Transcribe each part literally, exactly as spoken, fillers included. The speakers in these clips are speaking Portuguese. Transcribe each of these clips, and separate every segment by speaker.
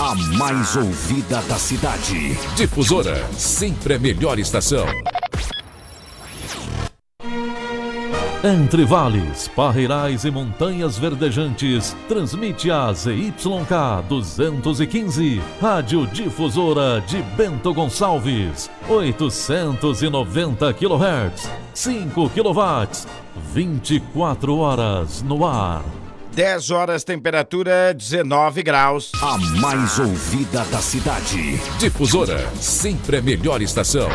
Speaker 1: a mais ouvida da cidade.
Speaker 2: Difusora, sempre a melhor estação.
Speaker 3: Entre vales, parreirais e montanhas verdejantes, transmite a Z Y K duzentos e quinze, Rádio Difusora de Bento Gonçalves, oitocentos e noventa quilohertz, cinco quilowatts, vinte e quatro horas no ar.
Speaker 4: dez horas, temperatura dezenove graus.
Speaker 1: A mais ouvida da cidade.
Speaker 2: Difusora, sempre a melhor estação.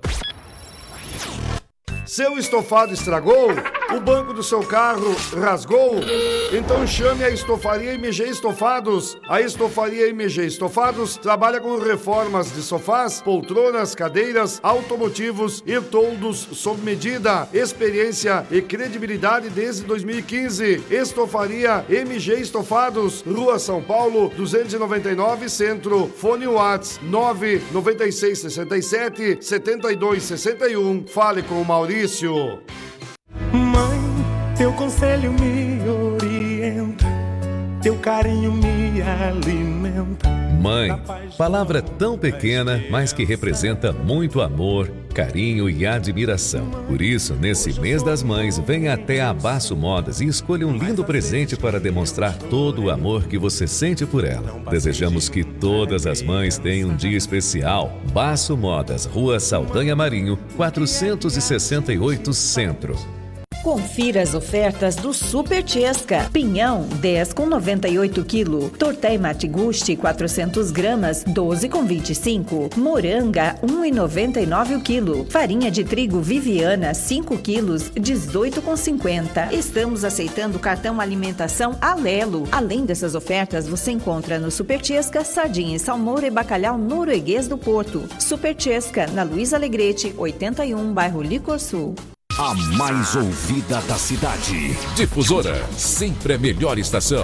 Speaker 5: Seu estofado estragou? O banco do seu carro rasgou? Então chame a Estofaria M G Estofados. A Estofaria M G Estofados trabalha com reformas de sofás, poltronas, cadeiras, automotivos e toldos sob medida. Experiência e credibilidade desde dois mil e quinze. Estofaria M G Estofados, Rua São Paulo, duzentos e noventa e nove, Centro. Fone Whats nove nove seis seis sete, sete dois seis um. Fale com o Maurício.
Speaker 6: Mãe, teu conselho me orienta, teu carinho me alimenta.
Speaker 7: Mãe, palavra tão pequena, mas que representa muito amor, carinho e admiração. Por isso, nesse mês das mães, venha até a Basso Modas e escolha um lindo presente para demonstrar todo o amor que você sente por ela. Desejamos que todas as mães tenham um dia especial. Basso Modas, Rua Saldanha Marinho, quatrocentos e sessenta e oito, Centro.
Speaker 8: Confira as ofertas do Super Chesca. Pinhão, dez com noventa e oito quilo. Tortei Mate Gusti, quatrocentos gramas, doze com vinte e cinco. Moranga, um e noventa e nove o quilo. Farinha de trigo Viviana, cinco quilos, dezoito com cinquenta. Estamos aceitando cartão alimentação Alelo. Além dessas ofertas, você encontra no Super Chesca sardinha e salmoura e bacalhau norueguês do Porto. Super Chesca, na Luiz Alegrete, oitenta e um, bairro Licor Sul.
Speaker 1: A mais ouvida da cidade.
Speaker 2: Difusora, sempre a melhor estação.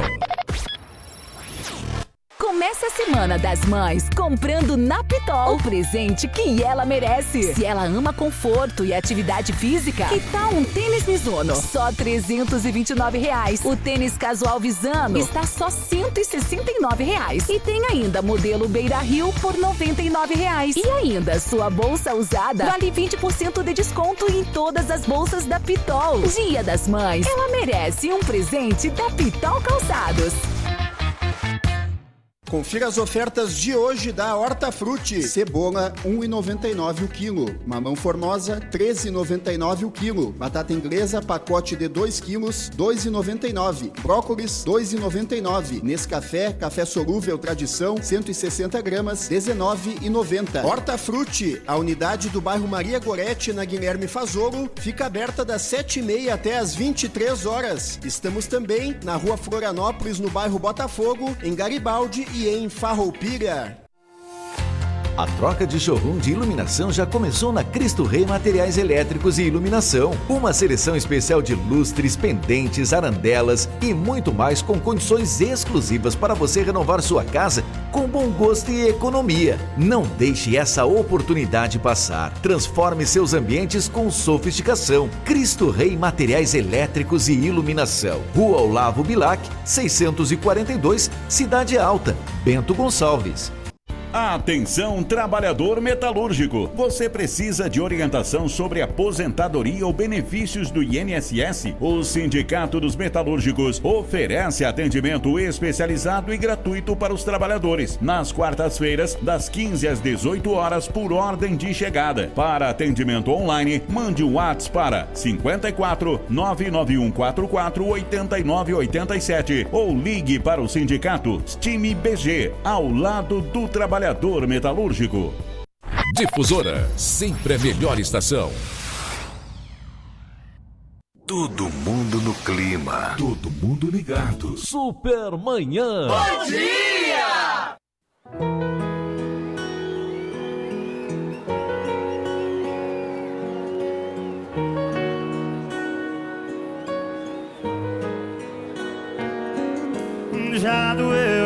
Speaker 9: Começa a Semana das Mães comprando na Pitol o presente que ela merece. Se ela ama conforto e atividade física, que tal um tênis Mizuno? Só trezentos e vinte e nove reais. O tênis casual Visano está só cento e sessenta e nove reais. E tem ainda modelo Beira Rio por noventa e nove reais. E ainda sua bolsa usada vale vinte por cento de desconto em todas as bolsas da Pitol. Dia das Mães, ela merece um presente da Pitol Calçados.
Speaker 10: Confira as ofertas de hoje da Hortafruti. Cebola, um e noventa e nove o quilo. Mamão formosa, treze e noventa e nove o quilo. Batata inglesa, pacote de dois quilos, dois e noventa e nove. Brócolis, dois e noventa e nove. Nescafé, café solúvel tradição, cento e sessenta gramas, dezenove e noventa. Hortafruti, a unidade do bairro Maria Gorete, na Guilherme Fazolo, fica aberta das sete e meia até as vinte e três horas. Estamos também na rua Florianópolis, no bairro Botafogo, em Garibaldi e em Farroupilha.
Speaker 11: A troca de showroom de iluminação já começou na Cristo Rei Materiais Elétricos e Iluminação. Uma seleção especial de lustres, pendentes, arandelas e muito mais com condições exclusivas para você renovar sua casa com bom gosto e economia. Não deixe essa oportunidade passar. Transforme seus ambientes com sofisticação. Cristo Rei Materiais Elétricos e Iluminação. Rua Olavo Bilac, seiscentos e quarenta e dois, Cidade Alta, Bento Gonçalves.
Speaker 12: Atenção, trabalhador metalúrgico! Você precisa de orientação sobre aposentadoria ou benefícios do I N S S? O Sindicato dos Metalúrgicos oferece atendimento especializado e gratuito para os trabalhadores, nas quartas-feiras, das quinze às dezoito horas, por ordem de chegada. Para atendimento online, mande um WhatsApp para cinco quatro, nove nove um quatro quatro, oito nove oito sete ou ligue para o Sindicato Time B G, ao lado do trabalhador. Trabalhador metalúrgico.
Speaker 2: Difusora, sempre a melhor estação.
Speaker 1: Todo mundo no clima. Todo mundo ligado.
Speaker 3: Supermanhã.
Speaker 13: Bom dia!
Speaker 6: Já doeu